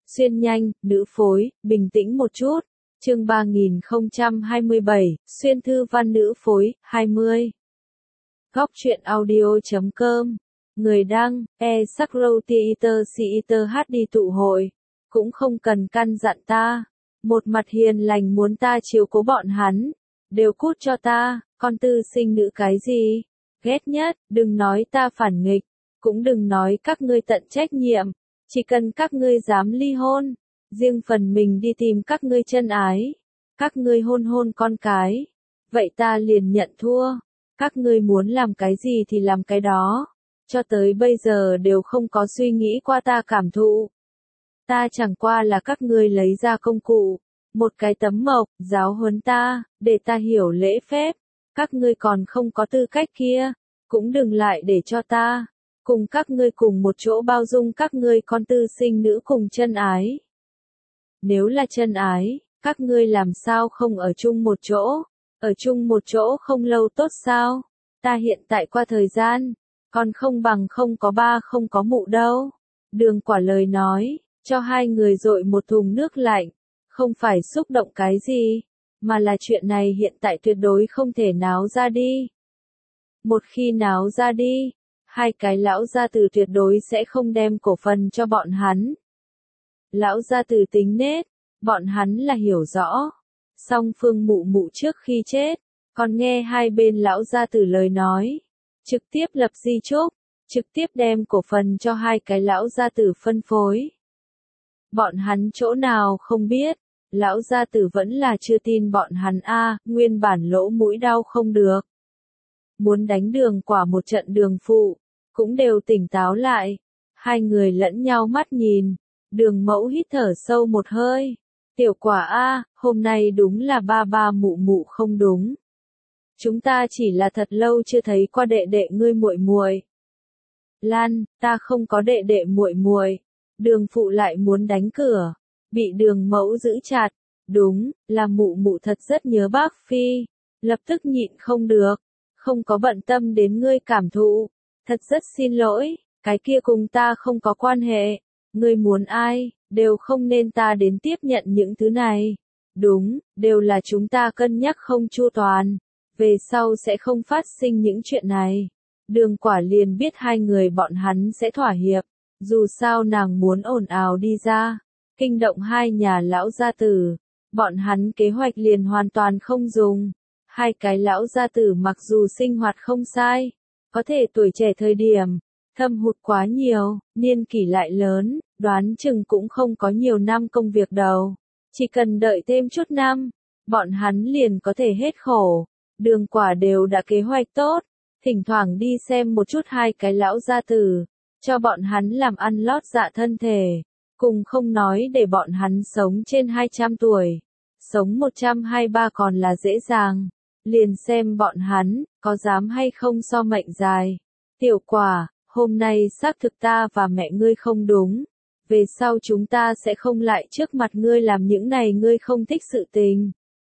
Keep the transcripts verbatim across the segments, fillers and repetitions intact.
Xuyên nhanh, nữ phối, bình tĩnh một chút. Chương ba nghìn không trăm hai mươi bảy, xuyên thư văn nữ phối, hai mươi. Góc truyện audio chấm com. Người đăng, e Sakro Theater Theater hát đi tụ hội. Cũng không cần căn dặn ta. Một mặt hiền lành muốn ta chiếu cố bọn hắn. Đều cút cho ta, con tư sinh nữ cái gì? Ghét nhất, đừng nói ta phản nghịch. Cũng đừng nói các ngươi tận trách nhiệm. Chỉ cần các ngươi dám ly hôn. Riêng phần mình đi tìm các ngươi chân ái. Các ngươi hôn hôn con cái. Vậy ta liền nhận thua. Các ngươi muốn làm cái gì thì làm cái đó. Cho tới bây giờ đều không có suy nghĩ qua ta cảm thụ. Ta chẳng qua là các ngươi lấy ra công cụ. Một cái tấm mộc, giáo huấn ta, để ta hiểu lễ phép. Các ngươi còn không có tư cách kia. Cũng đừng lại để cho ta. Cùng các ngươi cùng một chỗ bao dung các ngươi con tư sinh nữ cùng chân ái. Nếu là chân ái, các ngươi làm sao không ở chung một chỗ? Ở chung một chỗ không lâu tốt sao? Ta hiện tại qua thời gian, còn không bằng không có ba không có mụ đâu. Đường Quả lời nói, cho hai người dội một thùng nước lạnh, không phải xúc động cái gì, mà là chuyện này hiện tại tuyệt đối không thể náo ra đi. Một khi náo ra đi, hai cái lão gia tử tuyệt đối sẽ không đem cổ phần cho bọn hắn. Lão gia tử tính nết, bọn hắn là hiểu rõ. Song Phương mụ mụ trước khi chết, còn nghe hai bên lão gia tử lời nói. Trực tiếp lập di chúc, trực tiếp đem cổ phần cho hai cái lão gia tử phân phối. Bọn hắn chỗ nào không biết, lão gia tử vẫn là chưa tin bọn hắn a, nguyên bản lỗ mũi đau không được. Muốn đánh Đường Quả một trận đường phụ, cũng đều tỉnh táo lại. Hai người lẫn nhau mắt nhìn. Đường Mẫu hít thở sâu một hơi. Tiểu Quả a, hôm nay đúng là ba ba mụ mụ không đúng. Chúng ta chỉ là thật lâu chưa thấy qua đệ đệ ngươi muội muội. Lan, ta không có đệ đệ muội muội. Đường phụ lại muốn đánh cửa, bị Đường Mẫu giữ chặt. Đúng, là mụ mụ thật rất nhớ bác Phi. Lập tức nhịn không được, không có bận tâm đến ngươi cảm thụ. Thật rất xin lỗi, cái kia cùng ta không có quan hệ. Ngươi muốn ai, đều không nên ta đến tiếp nhận những thứ này. Đúng, đều là chúng ta cân nhắc không chu toàn. Về sau sẽ không phát sinh những chuyện này. Đường Quả liền biết hai người bọn hắn sẽ thỏa hiệp. Dù sao nàng muốn ồn ào đi ra. Kinh động hai nhà lão gia tử. Bọn hắn kế hoạch liền hoàn toàn không dùng. Hai cái lão gia tử mặc dù sinh hoạt không sai. Có thể tuổi trẻ thời điểm. Thâm hụt quá nhiều, niên kỷ lại lớn, đoán chừng cũng không có nhiều năm công việc đâu. Chỉ cần đợi thêm chút năm, bọn hắn liền có thể hết khổ. Đường Quả đều đã kế hoạch tốt, thỉnh thoảng đi xem một chút hai cái lão gia tử, cho bọn hắn làm ăn lót dạ thân thể, cùng không nói để bọn hắn sống trên hai trăm tuổi, sống một trăm hai mươi ba còn là dễ dàng, liền xem bọn hắn, có dám hay không so mệnh dài. Tiểu Quả, hôm nay xác thực ta và mẹ ngươi không đúng, về sau chúng ta sẽ không lại trước mặt ngươi làm những này ngươi không thích sự tình.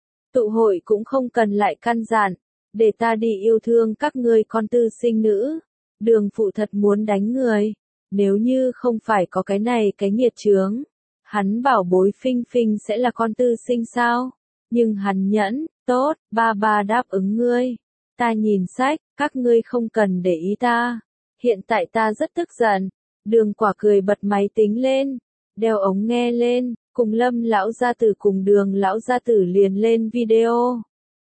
Tụ hội cũng không cần lại căn dặn, để ta đi yêu thương các ngươi con tư sinh nữ. Đường phụ thật muốn đánh người, nếu như không phải có cái này cái nghiệt chướng, hắn bảo bối Phinh Phinh sẽ là con tư sinh sao? Nhưng hắn nhẫn, tốt, ba ba đáp ứng ngươi. Ta nhìn sách, các ngươi không cần để ý ta. Hiện tại ta rất tức giận. Đường Quả cười bật máy tính lên, đeo ống nghe lên, cùng Lâm lão gia tử cùng Đường lão gia tử liền lên video.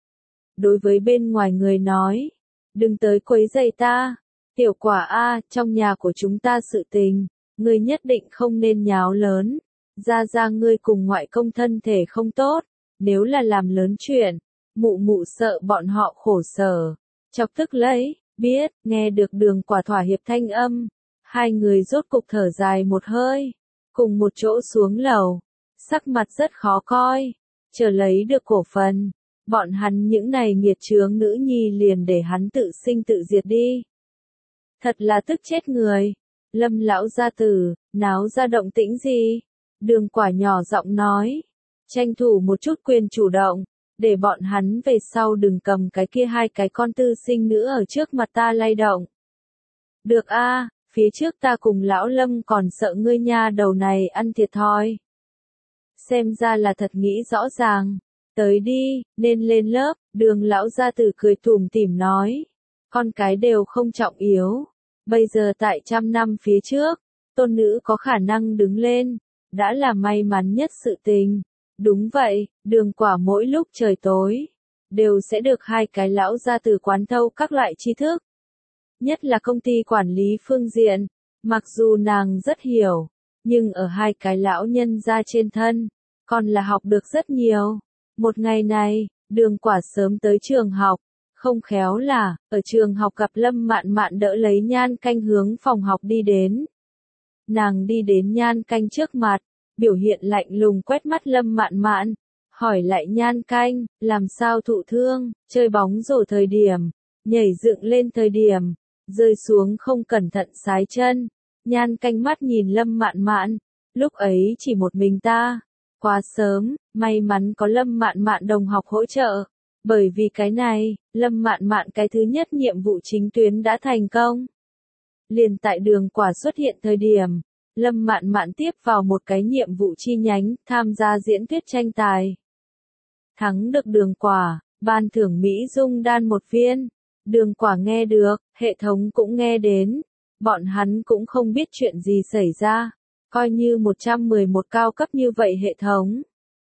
Đối với bên ngoài người nói, đừng tới quấy rầy ta. Tiểu Quả a, trong nhà của chúng ta sự tình, ngươi nhất định không nên nháo lớn. Ra ra ngươi cùng ngoại công thân thể không tốt, nếu là làm lớn chuyện, mụ mụ sợ bọn họ khổ sở. Chọc tức lấy, biết, nghe được Đường Quả thỏa hiệp thanh âm. Hai người rốt cục thở dài một hơi, cùng một chỗ xuống lầu, sắc mặt rất khó coi, chờ lấy được cổ phần, bọn hắn những này nghiệt chướng nữ nhi liền để hắn tự sinh tự diệt đi. Thật là tức chết người. Lâm lão gia tử, náo ra động tĩnh gì? Đường Quả nhỏ giọng nói, tranh thủ một chút quyền chủ động, để bọn hắn về sau đừng cầm cái kia hai cái con tư sinh nữ ở trước mặt ta lay động. Được a. phía trước ta cùng lão Lâm còn sợ ngươi nha đầu này ăn thiệt thòi. Xem ra là thật nghĩ rõ ràng. Tới đi, nên lên lớp, Đường lão gia tử cười tủm tỉm nói. Con cái đều không trọng yếu. Bây giờ tại trăm năm phía trước, tôn nữ có khả năng đứng lên, đã là may mắn nhất sự tình. Đúng vậy, Đường Quả mỗi lúc trời tối, đều sẽ được hai cái lão gia tử quán thâu các loại tri thức. Nhất là công ty quản lý phương diện, mặc dù nàng rất hiểu, nhưng ở hai cái lão nhân gia trên thân, còn là học được rất nhiều. Một ngày này, Đường Quả sớm tới trường học, không khéo là, ở trường học gặp Lâm Mạn Mạn đỡ lấy Nhan Canh hướng phòng học đi đến. Nàng đi đến Nhan Canh trước mặt, biểu hiện lạnh lùng quét mắt Lâm Mạn Mạn, hỏi lại Nhan Canh, làm sao thụ thương, chơi bóng rổ thời điểm, nhảy dựng lên thời điểm, rơi xuống không cẩn thận sái chân. Nhan Canh mắt nhìn Lâm Mạn Mạn, lúc ấy chỉ một mình ta, quá sớm, may mắn có Lâm Mạn Mạn đồng học hỗ trợ, bởi vì cái này, Lâm Mạn Mạn cái thứ nhất nhiệm vụ chính tuyến đã thành công. Liền tại Đường Quả xuất hiện thời điểm, Lâm Mạn Mạn tiếp vào một cái nhiệm vụ chi nhánh, tham gia diễn thuyết tranh tài. Thắng được Đường Quả, ban thưởng Mỹ Dung đan một viên. Đường Quả nghe được, hệ thống cũng nghe đến. Bọn hắn cũng không biết chuyện gì xảy ra. Coi như một trăm mười một cao cấp như vậy hệ thống,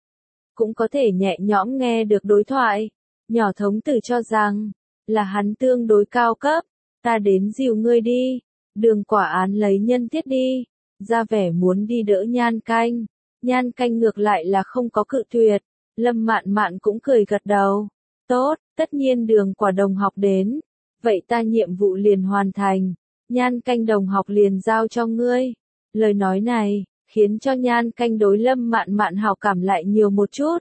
cũng có thể nhẹ nhõm nghe được đối thoại. Nhỏ thống tử cho rằng, là hắn tương đối cao cấp. Ta đến dìu ngươi đi. Đường Quả án lấy nhân thiết đi. Ra vẻ muốn đi đỡ Nhan Canh. Nhan Canh ngược lại là không có cự tuyệt. Lâm Mạn Mạn cũng cười gật đầu. Tốt, tất nhiên Đường Quả đồng học đến. Vậy ta nhiệm vụ liền hoàn thành. Nhan Canh đồng học liền giao cho ngươi. Lời nói này, khiến cho Nhan Canh đối Lâm Mạn Mạn hảo cảm lại nhiều một chút.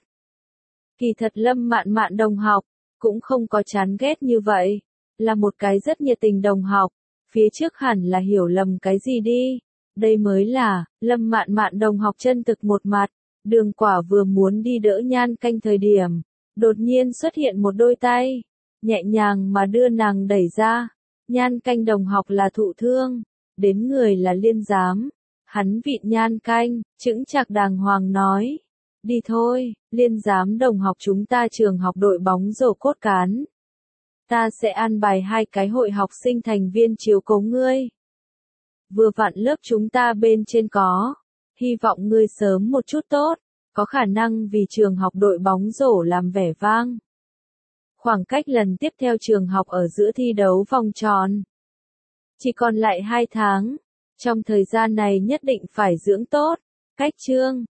Kỳ thật Lâm Mạn Mạn đồng học, cũng không có chán ghét như vậy. Là một cái rất nhiệt tình đồng học. Phía trước hẳn là hiểu lầm cái gì đi. Đây mới là, Lâm Mạn Mạn đồng học chân thực một mặt. Đường Quả vừa muốn đi đỡ Nhan Canh thời điểm, đột nhiên xuất hiện một đôi tay, nhẹ nhàng mà đưa nàng đẩy ra. Nhan Canh đồng học là thụ thương, đến người là Liên giám. Hắn vịn Nhan Canh, chững chạc đàng hoàng nói. Đi thôi, Liên giám đồng học chúng ta trường học đội bóng rổ cốt cán. Ta sẽ an bài hai cái hội học sinh thành viên chiếu cố ngươi. Vừa vặn lớp chúng ta bên trên có. Hy vọng ngươi sớm một chút tốt. Có khả năng vì trường học đội bóng rổ làm vẻ vang. Khoảng cách lần tiếp theo trường học ở giữa thi đấu vòng tròn. Chỉ còn lại hai tháng. Trong thời gian này nhất định phải dưỡng tốt. Cách chương.